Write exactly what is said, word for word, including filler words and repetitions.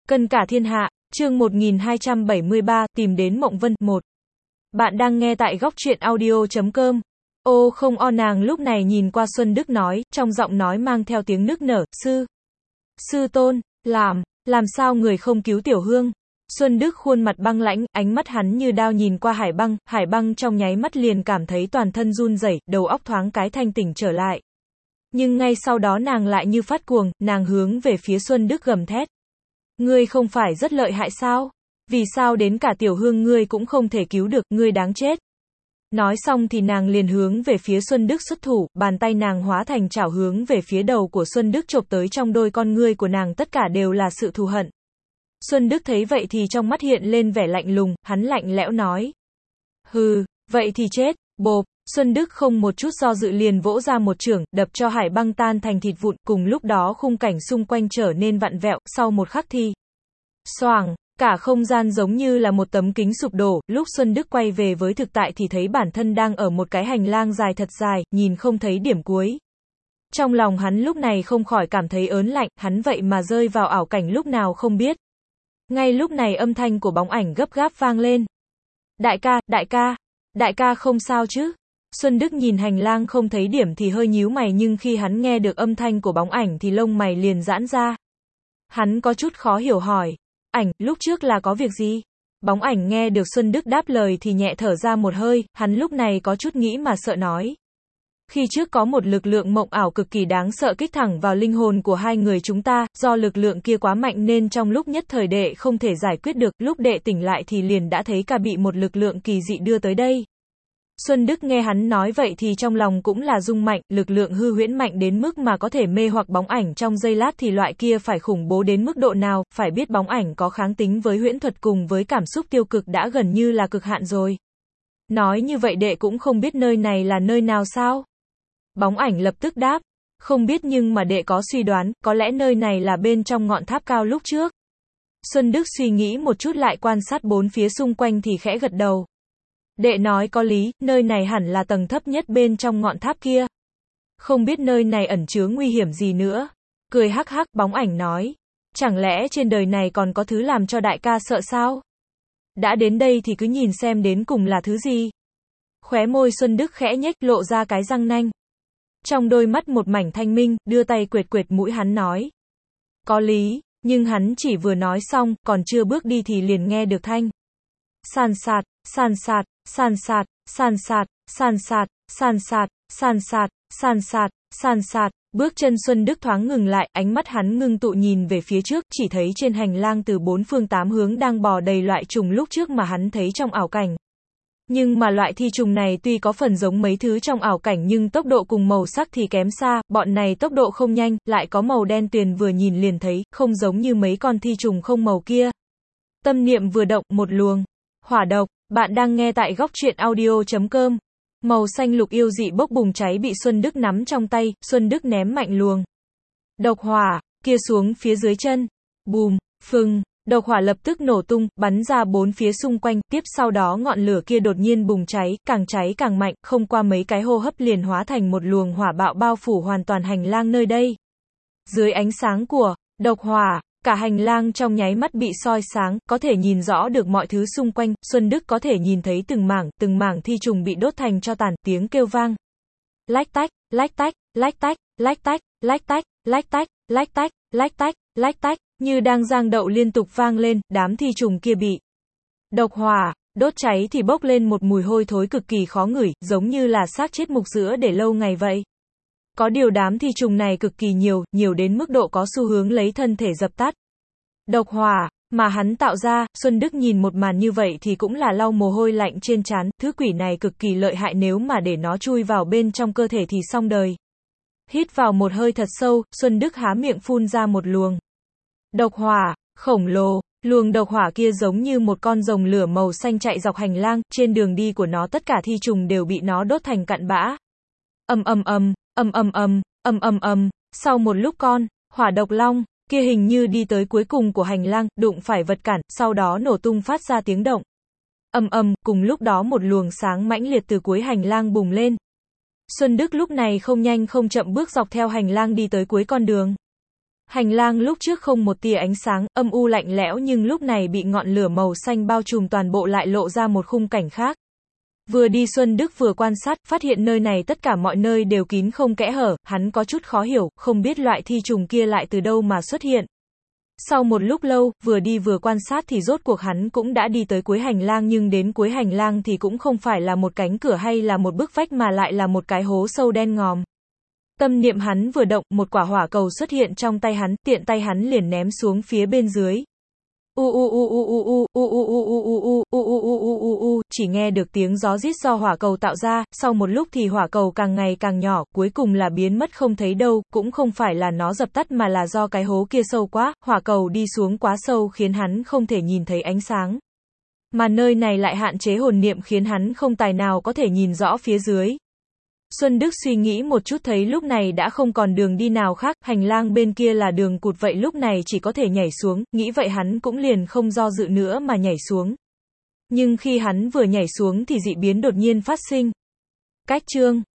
Cân cả thiên hạ, chương một nghìn hai trăm bảy mươi ba, tìm đến Mộng Vân, một. Bạn đang nghe tại góc truyện audio chấm com. Ô không o nàng lúc này nhìn qua Xuân Đức nói, trong giọng nói mang theo tiếng nức nở, sư. Sư tôn, làm, làm sao người không cứu Tiểu Hương? Xuân Đức khuôn mặt băng lãnh, ánh mắt hắn như đao nhìn qua Hải Băng, Hải Băng trong nháy mắt liền cảm thấy toàn thân run rẩy, đầu óc thoáng cái thanh tỉnh trở lại. Nhưng ngay sau đó nàng lại như phát cuồng, nàng hướng về phía Xuân Đức gầm thét. Ngươi không phải rất lợi hại sao? Vì sao đến cả Tiểu Hương ngươi cũng không thể cứu được, ngươi đáng chết. Nói xong thì nàng liền hướng về phía Xuân Đức xuất thủ, bàn tay nàng hóa thành chảo hướng về phía đầu của Xuân Đức chộp tới, trong đôi con ngươi của nàng tất cả đều là sự thù hận. Xuân Đức thấy vậy thì trong mắt hiện lên vẻ lạnh lùng, hắn lạnh lẽo nói. Hừ, vậy thì chết, bộp. Xuân Đức không một chút do dự liền vỗ ra một chưởng, đập cho Hải Băng tan thành thịt vụn, cùng lúc đó khung cảnh xung quanh trở nên vặn vẹo, sau một khắc thì xoàng, cả không gian giống như là một tấm kính sụp đổ, lúc Xuân Đức quay về với thực tại thì thấy bản thân đang ở một cái hành lang dài thật dài, nhìn không thấy điểm cuối. Trong lòng hắn lúc này không khỏi cảm thấy ớn lạnh, hắn vậy mà rơi vào ảo cảnh lúc nào không biết. Ngay lúc này âm thanh của bóng ảnh gấp gáp vang lên. Đại ca, đại ca, đại ca không sao chứ? Xuân Đức nhìn hành lang không thấy điểm thì hơi nhíu mày, nhưng khi hắn nghe được âm thanh của bóng ảnh thì lông mày liền giãn ra. Hắn có chút khó hiểu hỏi. Ảnh, lúc trước là có việc gì? Bóng ảnh nghe được Xuân Đức đáp lời thì nhẹ thở ra một hơi, hắn lúc này có chút nghĩ mà sợ nói. Khi trước có một lực lượng mộng ảo cực kỳ đáng sợ kích thẳng vào linh hồn của hai người chúng ta, do lực lượng kia quá mạnh nên trong lúc nhất thời đệ không thể giải quyết được, lúc đệ tỉnh lại thì liền đã thấy ca bị một lực lượng kỳ dị đưa tới đây. Xuân Đức nghe hắn nói vậy thì trong lòng cũng là rung mạnh, lực lượng hư huyễn mạnh đến mức mà có thể mê hoặc bóng ảnh trong giây lát thì loại kia phải khủng bố đến mức độ nào, phải biết bóng ảnh có kháng tính với huyễn thuật cùng với cảm xúc tiêu cực đã gần như là cực hạn rồi. Nói như vậy đệ cũng không biết nơi này là nơi nào sao? Bóng ảnh lập tức đáp, không biết nhưng mà đệ có suy đoán, có lẽ nơi này là bên trong ngọn tháp cao lúc trước. Xuân Đức suy nghĩ một chút lại quan sát bốn phía xung quanh thì khẽ gật đầu. Đệ nói có lý, nơi này hẳn là tầng thấp nhất bên trong ngọn tháp kia. Không biết nơi này ẩn chứa nguy hiểm gì nữa. Cười hắc hắc, bóng ảnh nói. Chẳng lẽ trên đời này còn có thứ làm cho đại ca sợ sao? Đã đến đây thì cứ nhìn xem đến cùng là thứ gì. Khóe môi Xuân Đức khẽ nhếch, lộ ra cái răng nanh. Trong đôi mắt một mảnh thanh minh, đưa tay quệt quệt mũi hắn nói. Có lý, nhưng hắn chỉ vừa nói xong, còn chưa bước đi thì liền nghe được thanh. San sạt, san sạt, san sạt, san sạt, san sạt, san sạt, san sạt, san sạt, san sạt. Bước chân Xuân Đức thoáng ngừng lại, ánh mắt hắn ngưng tụ nhìn về phía trước, chỉ thấy trên hành lang từ bốn phương tám hướng đang bò đầy loại trùng lúc trước mà hắn thấy trong ảo cảnh. Nhưng mà loại thi trùng này tuy có phần giống mấy thứ trong ảo cảnh nhưng tốc độ cùng màu sắc thì kém xa, bọn này tốc độ không nhanh, lại có màu đen tuyền vừa nhìn liền thấy, không giống như mấy con thi trùng không màu kia. Tâm niệm vừa động, một luồng hỏa độc, bạn đang nghe tại góc truyện audio chấm com. Màu xanh lục yêu dị bốc bùng cháy bị Xuân Đức nắm trong tay, Xuân Đức ném mạnh luồng độc hỏa kia xuống phía dưới chân. Bùm, phừng, độc hỏa lập tức nổ tung, bắn ra bốn phía xung quanh, tiếp sau đó ngọn lửa kia đột nhiên bùng cháy, càng cháy càng mạnh, không qua mấy cái hô hấp liền hóa thành một luồng hỏa bạo bao phủ hoàn toàn hành lang nơi đây. Dưới ánh sáng của độc hỏa, cả hành lang trong nháy mắt bị soi sáng, có thể nhìn rõ được mọi thứ xung quanh, Xuân Đức có thể nhìn thấy từng mảng, từng mảng thi trùng bị đốt thành tro tàn, tiếng kêu vang. Lách tách, lách tách, lách tách, lách tách, lách tách, lách tách, lách tách, lách tách, lách tách, như đang giang đậu liên tục vang lên, đám thi trùng kia bị độc hỏa đốt cháy thì bốc lên một mùi hôi thối cực kỳ khó ngửi, giống như là xác chết mục giữa để lâu ngày vậy. Có điều đám thi trùng này cực kỳ nhiều, nhiều đến mức độ có xu hướng lấy thân thể dập tắt. Độc hỏa mà hắn tạo ra, Xuân Đức nhìn một màn như vậy thì cũng là lau mồ hôi lạnh trên trán, thứ quỷ này cực kỳ lợi hại, nếu mà để nó chui vào bên trong cơ thể thì xong đời. Hít vào một hơi thật sâu, Xuân Đức há miệng phun ra một luồng độc hỏa khổng lồ. Luồng độc hỏa kia giống như một con rồng lửa màu xanh chạy dọc hành lang, trên đường đi của nó tất cả thi trùng đều bị nó đốt thành cặn bã. Ầm ầm ầm, ầm ầm ầm, ầm ầm ầm, sau một lúc con hỏa độc long kia hình như đi tới cuối cùng của hành lang, đụng phải vật cản, sau đó nổ tung phát ra tiếng động. Ầm ầm, cùng lúc đó một luồng sáng mãnh liệt từ cuối hành lang bùng lên. Xuân Đức lúc này không nhanh không chậm bước dọc theo hành lang đi tới cuối con đường. Hành lang lúc trước không một tia ánh sáng, âm u lạnh lẽo nhưng lúc này bị ngọn lửa màu xanh bao trùm toàn bộ lại lộ ra một khung cảnh khác. Vừa đi Xuân Đức vừa quan sát, phát hiện nơi này tất cả mọi nơi đều kín không kẽ hở, hắn có chút khó hiểu, không biết loại thi trùng kia lại từ đâu mà xuất hiện. Sau một lúc lâu, vừa đi vừa quan sát thì rốt cuộc hắn cũng đã đi tới cuối hành lang nhưng đến cuối hành lang thì cũng không phải là một cánh cửa hay là một bức vách mà lại là một cái hố sâu đen ngòm. Tâm niệm hắn vừa động, một quả hỏa cầu xuất hiện trong tay hắn, tiện tay hắn liền ném xuống phía bên dưới. U u u u u u u u u u u u u u u u u u, chỉ nghe được tiếng gió rít do hỏa cầu tạo ra, sau một lúc thì hỏa cầu càng ngày càng nhỏ, cuối cùng là biến mất không thấy đâu, cũng không phải là nó dập tắt mà là do cái hố kia sâu quá, hỏa cầu đi xuống quá sâu khiến hắn không thể nhìn thấy ánh sáng. Mà nơi này lại hạn chế hồn niệm khiến hắn không tài nào có thể nhìn rõ phía dưới. Xuân Đức suy nghĩ một chút thấy lúc này đã không còn đường đi nào khác, hành lang bên kia là đường cụt vậy lúc này chỉ có thể nhảy xuống, nghĩ vậy hắn cũng liền không do dự nữa mà nhảy xuống. Nhưng khi hắn vừa nhảy xuống thì dị biến đột nhiên phát sinh. Cách chương